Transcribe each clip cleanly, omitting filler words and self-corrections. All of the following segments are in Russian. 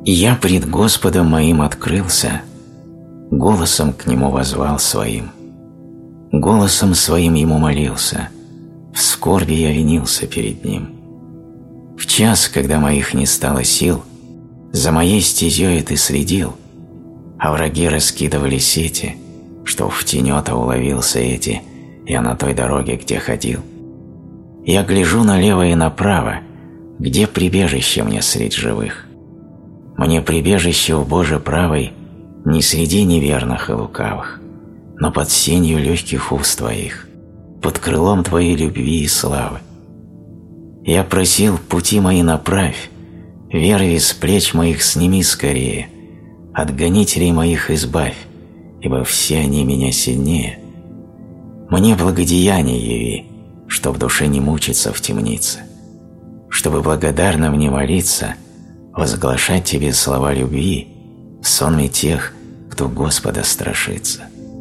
И я пред Господом моим открылся, голосом к Нему воззвал своим, голосом своим Ему молился, в скорби я винился перед Ним. В час, когда моих не стало сил, за моей стезей Ты следил, а враги раскидывали сети, что в тенета уловился эти, я на той дороге, где ходил. Я гляжу налево и направо, где прибежище мне средь живых. Мне прибежище в Боже правой не среди неверных и лукавых, но под сенью легких уст Твоих, под крылом Твоей любви и славы. Я просил, пути мои направь, верви с плеч моих сними скорее, от гонителей моих избавь, ибо все они меня сильнее. Мне благодеяние яви, чтоб душе не мучиться в темнице, чтобы благодарно мне молиться, возглашать Тебе слова любви в сонме тех, кто Господа страшится.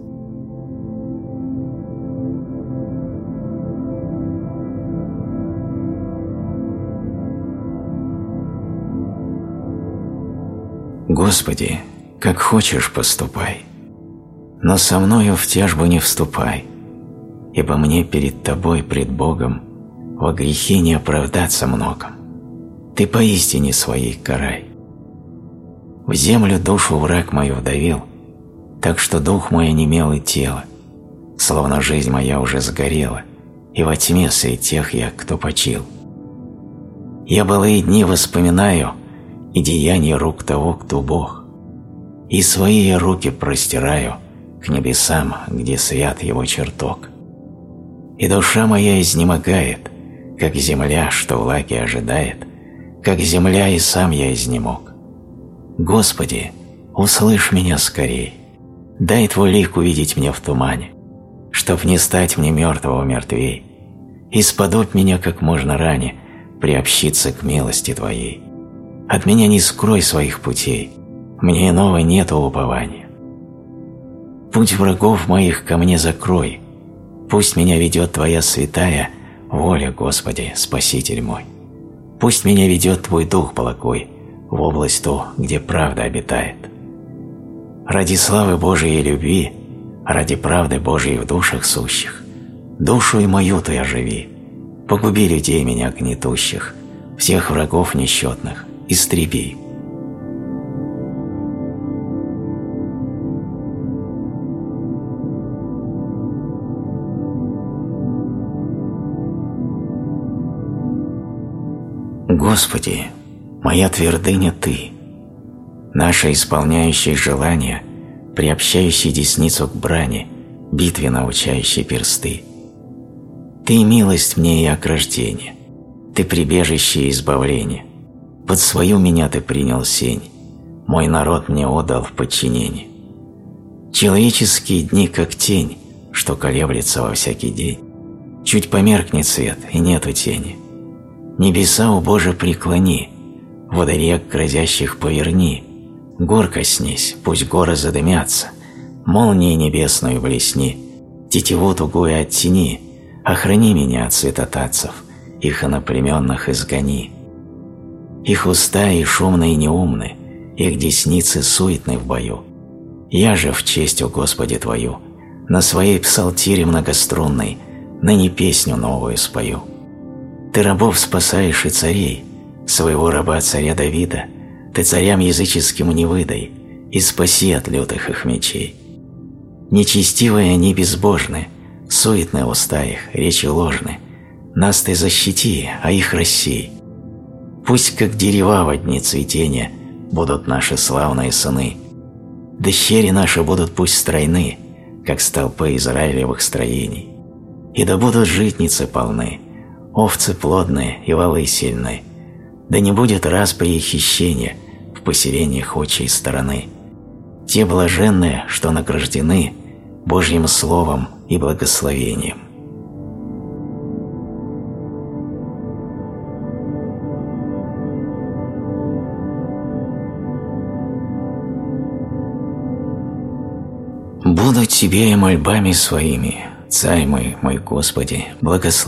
Господи, как хочешь поступай, но со мною в тяжбу не вступай, ибо мне перед Тобой, пред Богом, во грехе не оправдаться многом. Ты поистине своей карай. В землю душу враг мою вдавил, так что дух мой онемел и тело, словно жизнь моя уже сгорела, и во тьме средь тех я, кто почил. Я былые дни воспоминаю, и деяния рук того, кто Бог, и свои я руки простираю к небесам, где свят Его чертог. И душа моя изнемогает, как земля, что влаги ожидает, как земля, и сам я изнемог. Господи, услышь меня скорей, дай Твой лик увидеть мне в тумане, чтоб не стать мне мертвого мертвей, и сподобь меня как можно ранее приобщиться к милости Твоей. От меня не скрой своих путей, мне иного нету упования. Путь врагов моих ко мне закрой, пусть меня ведет Твоя святая воля, Господи, Спаситель мой. Пусть меня ведет Твой Дух покой в область ту, где правда обитает. Ради славы Божией и любви, ради правды Божией в душах сущих, душу и мою Ты оживи, погуби людей меня гнетущих, всех врагов несчетных истреби. Господи, моя твердыня Ты, наша исполняющая желания, приобщающая десницу к брани, битве научающей персты. Ты милость мне и ограждение, Ты прибежище и избавление, под свою меня Ты принял сень, мой народ мне отдал в подчинение. Человеческие дни, как тень, что колеблется во всякий день, чуть померкнет свет, и нету тени. Небеса, у Боже, преклони, водорек грозящих поверни, гор коснись, пусть горы задымятся, молнии небесную блесни, тетиву тугую оттяни, охрани меня от святотатцев, их иноплеменных изгони. Их уста и шумные и неумны, их десницы суетны в бою. Я же в честь, о Господи, Твою, на своей псалтире многострунной ныне песню новую спою. Ты рабов спасаешь и царей, своего раба царя Давида Ты царям языческим не выдай и спаси от лютых их мечей. Нечестивые они безбожны, суетны уста их, речи ложны. Нас Ты защити, а их рассей. Пусть, как дерева во дни цветения, будут наши славные сыны. Дщери наши будут пусть стройны, как столпы израилевых строений. И да будут житницы полны, овцы плодные и валы сильны. Да не будет распри и хищения в поселениях отчей стороны. Те блаженные, что награждены Божьим словом и благословением. Буду Тебе и мольбами своими, Царь мой, мой Господи,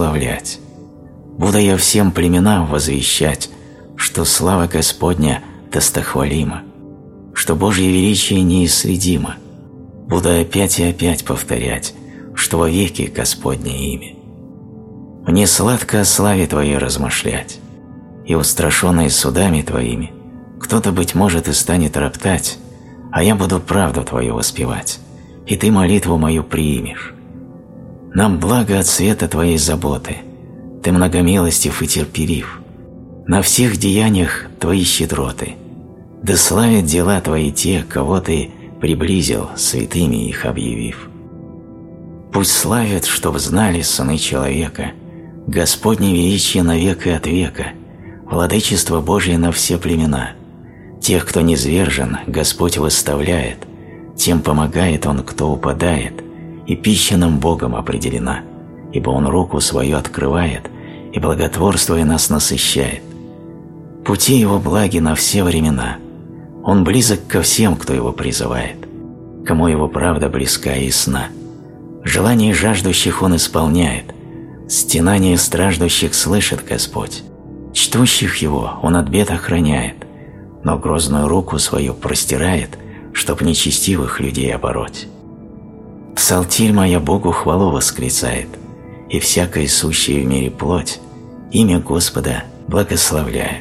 благословлять. Буду я всем племенам возвещать, что слава Господня достохвалимо, что Божье величие неисследимо. Буду опять и опять повторять, что вовеки Господне имя. Мне сладко о славе Твоей размышлять, и устрашенный судами Твоими, кто-то, быть может, и станет роптать, а я буду правду Твою воспевать, и Ты молитву мою приимешь. Нам благо от света Твоей заботы, Ты многомилостив и терпелив, на всех деяниях Твои щедроты, да славят дела Твои те, кого Ты приблизил, святыми их объявив. Пусть славят, чтоб знали сыны человека Господне величие навек и от века, владычество Божие на все племена. Тех, кто низвержен, Господь выставляет, тем помогает Он, кто упадает, и пища нам Богом определена, ибо Он руку свою открывает и, благотворствуя, нас насыщает. Пути Его благи на все времена, Он близок ко всем, кто Его призывает, кому Его правда близка и ясна. Желания жаждущих Он исполняет, стенания страждущих слышит Господь. Чтущих Его Он от бед охраняет, но грозную руку свою простирает, чтоб нечестивых людей обороть. Псалтирь моя Богу хвалу восклицает, и всякая сущая в мире плоть имя Господа благословляет.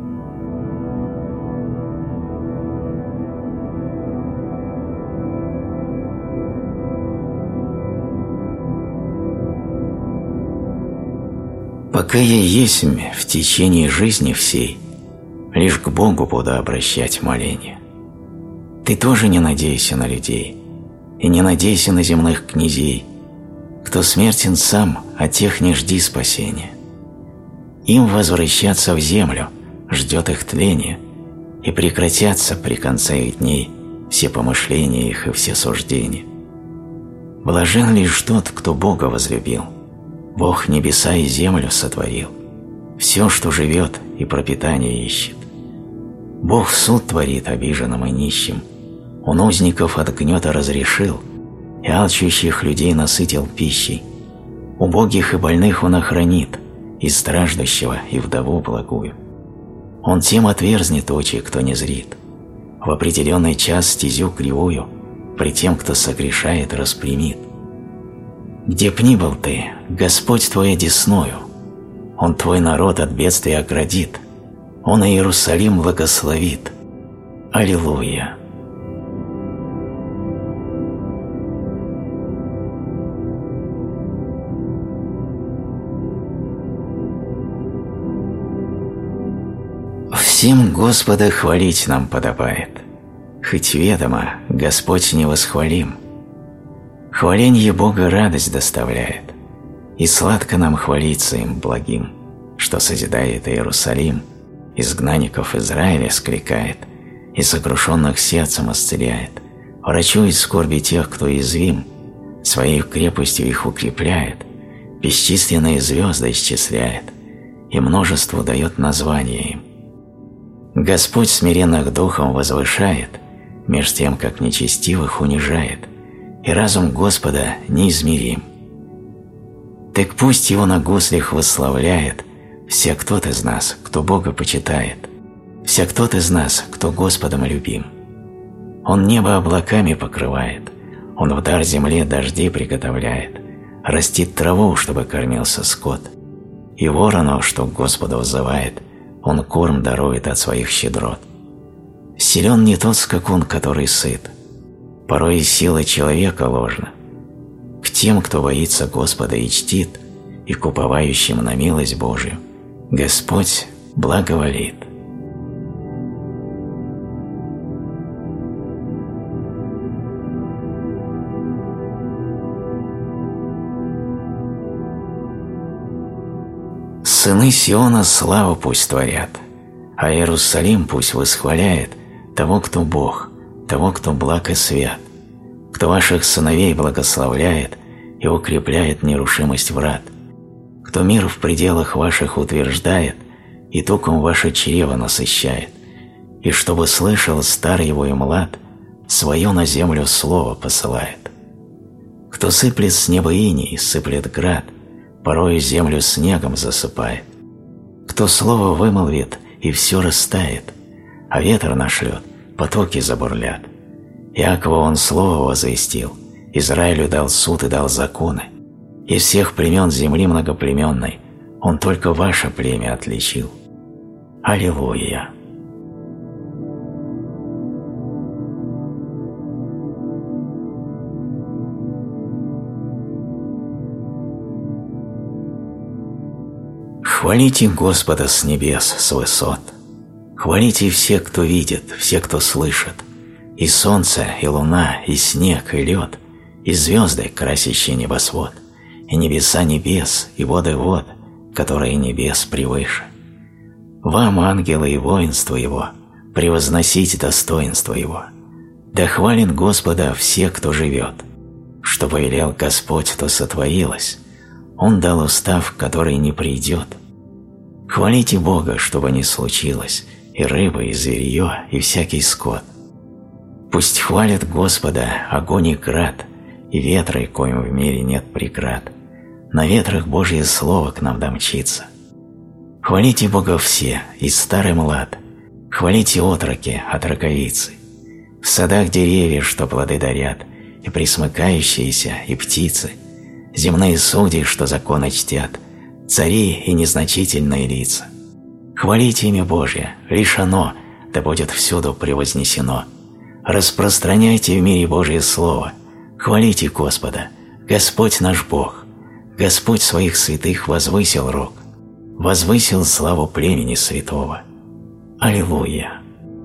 Пока я есмь в течение жизни всей, лишь к Богу буду обращать моление. Ты тоже не надейся на людей, и не надейся на земных князей. Кто смертен сам, от тех не жди спасения. Им возвращаться в землю ждет их тление, и прекратятся при конце их дней все помышления их и все суждения. Блажен лишь тот, кто Бога возлюбил. Бог небеса и землю сотворил, все, что живет и пропитание ищет. Бог суд творит обиженным и нищим, Он узников от гнета разрешил и алчущих людей насытил пищей. Убогих и больных Он охранит, и страждущего, и вдову благую. Он тем отверзнет очи, кто не зрит, в определенный час стезю кривую при тем, кто согрешает, распрямит. Где б ни был ты, Господь твой одесною, Он твой народ от бедствия оградит, Он Иерусалим благословит. Аллилуйя! Всем Господа хвалить нам подобает, хоть ведомо, Господь невосхвалим. Хваленье Бога радость доставляет, и сладко нам хвалиться им благим, что созидает Иерусалим, изгнанников Израиля скликает и сокрушенных сердцем исцеляет, врачует скорби тех, кто уязвим, своей крепостью их укрепляет, бесчисленные звезды исчисляет и множеству дает название им. Господь смиренных духом возвышает, меж тем, как нечестивых унижает, и разум Господа неизмерим. Так пусть Его на гуслях восславляет всяк тот из нас, кто Бога почитает, всяк тот из нас, кто Господом любим. Он небо облаками покрывает, Он в дар земле дожди приготовляет, растит траву, чтобы кормился скот, и ворону, что к Господу взывает, Он корм дарует от своих щедрот. Силен не тот скакун, который сыт, порой и сила человека ложна. К тем, кто боится Господа и чтит, и к уповающим на милость Божию, Господь благоволит. Сыны Сиона славу пусть творят, а Иерусалим пусть восхваляет того, кто Бог, того, кто благ и свят, кто ваших сыновей благословляет и укрепляет нерушимость врат, кто мир в пределах ваших утверждает и туком ваше чрево насыщает, и чтобы слышал стар его и млад, свое на землю слово посылает. Кто сыплет с неба иней, сыплет град, порою землю снегом засыпает. Кто слово вымолвит, и все растает, а ветер нашлет, потоки забурлят. Иакову он слово возвестил, Израилю дал суд и дал законы. Из всех племен земли многоплеменной он только ваше племя отличил. Аллилуйя! Хвалите Господа с небес, с высот. Хвалите все, кто видит, все, кто слышит. И солнце, и луна, и снег, и лед, и звезды, красящие небосвод, и небеса небес, и воды вод, которые небес превыше. Вам, ангелы и воинство Его, превозносить достоинство Его. Да хвалит Господа все, кто живет. Что повелел Господь, то сотворилось. Он дал устав, который не придет. Хвалите Бога, чтобы не случилось, и рыба, и зверье, и всякий скот. Пусть хвалят Господа огонь и град, и ветры, коим в мире нет преград. На ветрах Божье Слово к нам домчится. Хвалите Бога все, и старый млад, хвалите отроки, отроковицы. В садах деревья, что плоды дарят, и присмыкающиеся, и птицы, земные судьи, что законы чтят, цари и незначительные лица. Хвалите имя Божье, лишь оно, да будет всюду превознесено. Распространяйте в мире Божье Слово, хвалите Господа, Господь наш Бог, Господь своих святых возвысил рог, возвысил славу племени святого. Аллилуйя!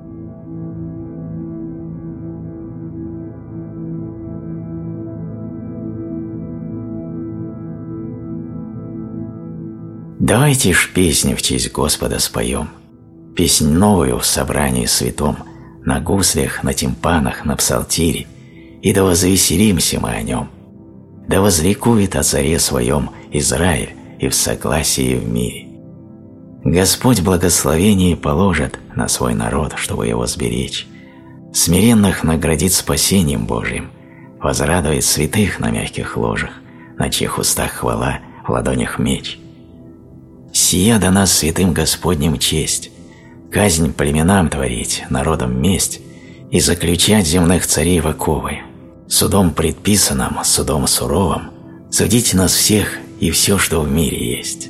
Давайте ж песню в честь Господа споем, песнь новую в собрании святом, на гуслях, на тимпанах, на псалтире, и да возвеселимся мы о нем. Да возликует о царе своем Израиль и в согласии в мире. Господь благословение положит на свой народ, чтобы его сберечь. Смиренных наградит спасением Божиим, возрадует святых на мягких ложах, на чьих устах хвала, в ладонях меч. Сия дана святым Господним честь, казнь племенам творить, народам месть и заключать земных царей в оковы, судом предписанным, судом суровым, судите нас всех и все, что в мире есть.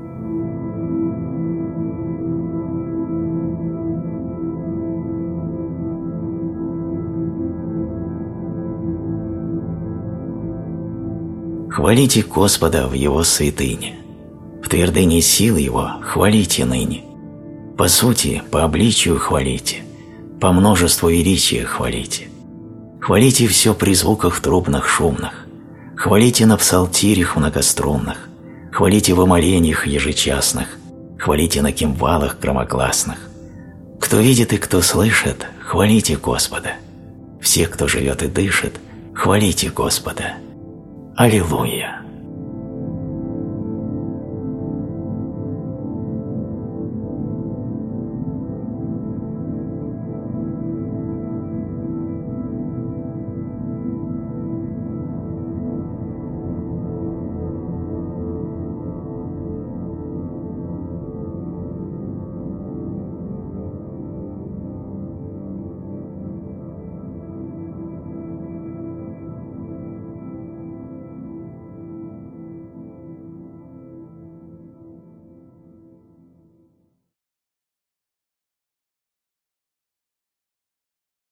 Хвалите Господа в Его святыне, в твердыне сил Его хвалите ныне. По сути, по обличию хвалите, по множеству величия хвалите. Хвалите все при звуках трубных шумных, хвалите на псалтирях многострунных, хвалите в омолениях ежечасных, хвалите на кимвалах громогласных. Кто видит и кто слышит, хвалите Господа. Все, кто живет и дышит, хвалите Господа. Аллилуйя!